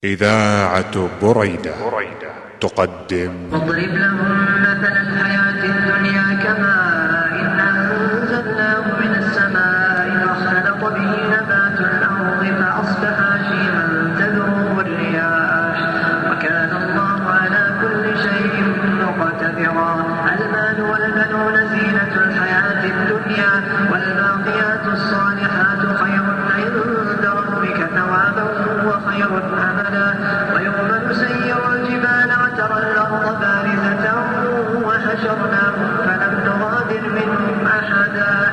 إذاعة بريدة تقدم. واضرب لهم مثل الحياة الدنيا كماء إن أنزلناه من السماء فاختلط به نبات الأرض فأصبح هشيما تذروه الرياح وكان الله على كل شيء مقتدرا. المال والبنون زينة الحياة الدنيا والباقيات الصالحات خير عند ربك ثوابا وخير أملا. ويوم نسير الجبال وترى الأرض بارزة وحشرناهم فلم نغادر منهم أحدا